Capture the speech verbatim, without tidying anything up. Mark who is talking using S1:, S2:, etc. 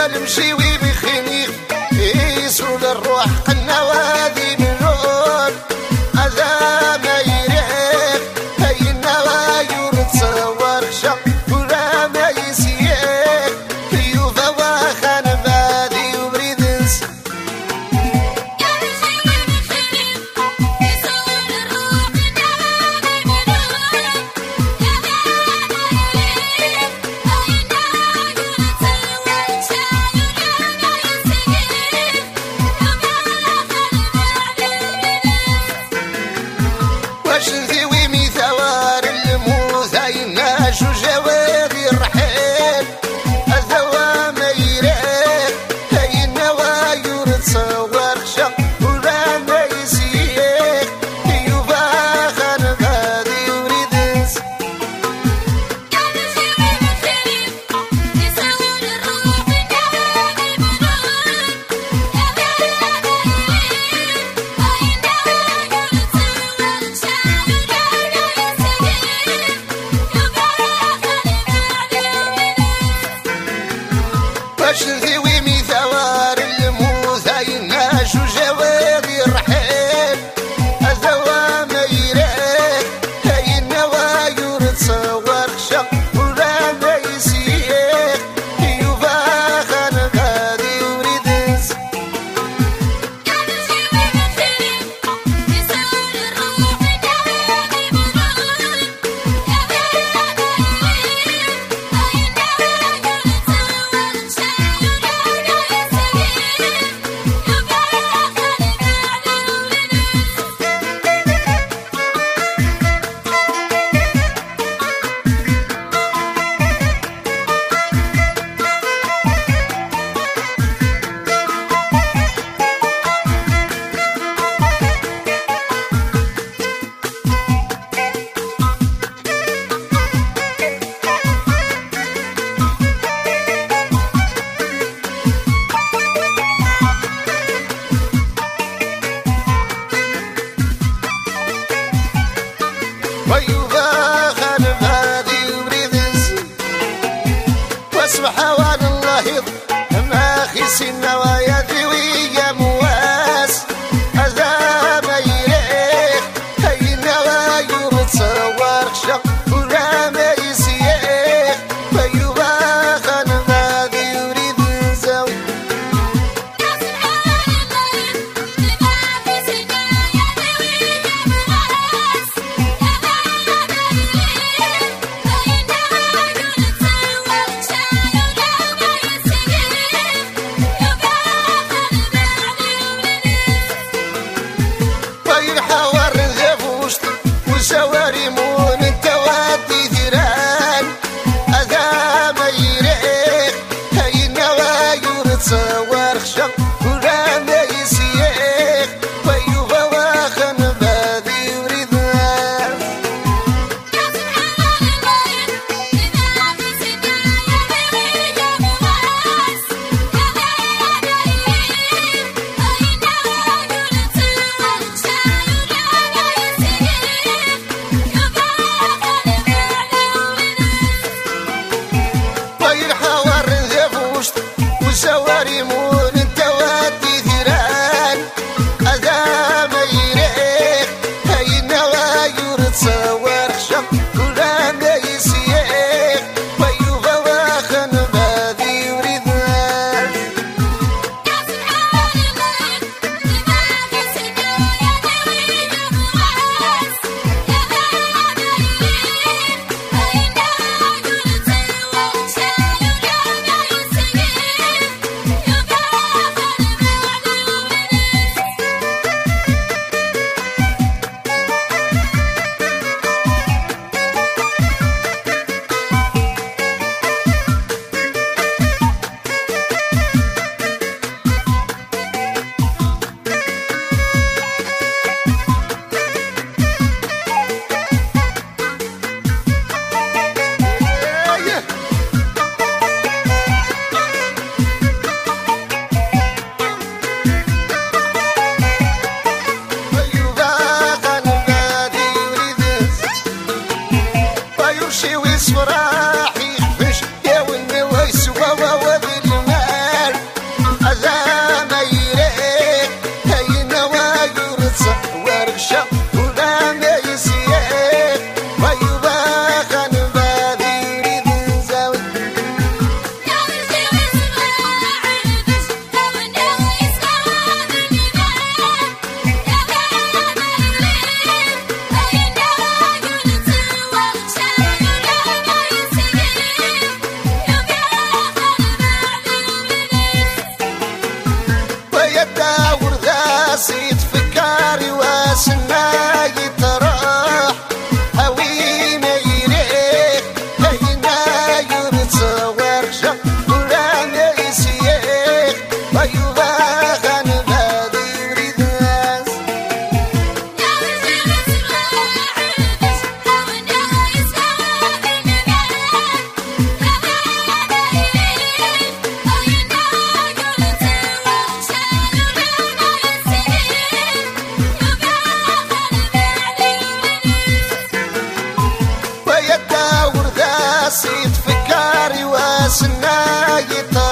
S1: المشيوي بخنيف يسول الروح قلنا وادي منون هذا ما يريح هاي النوايور تصور شق ولا ما يسيح يوفا واخان بادي وبريد نس واش نذيوي مي ثوار الموت هاينا شو جوادي الرحيل الثوا ما يريح هاي النوايور تصور شق ولا ما يسيح يوفا خان بادي وريد نس واش نذيوي مي ثوار الموت هاينا شو جوادي الرحيل الثوا ما يريح هاي النوايور تصور شق ولا ما يسيح يوفا خان بادي وريد نس ويوفا خان بادي وريد نس واسمح وان الله يض ما خيسي النوايا ذوية مواس هذا ما يريح هاي النوايور تصور شق ولا ما يسيح ويوفا خان بادي وريد نساوي سنا يطرى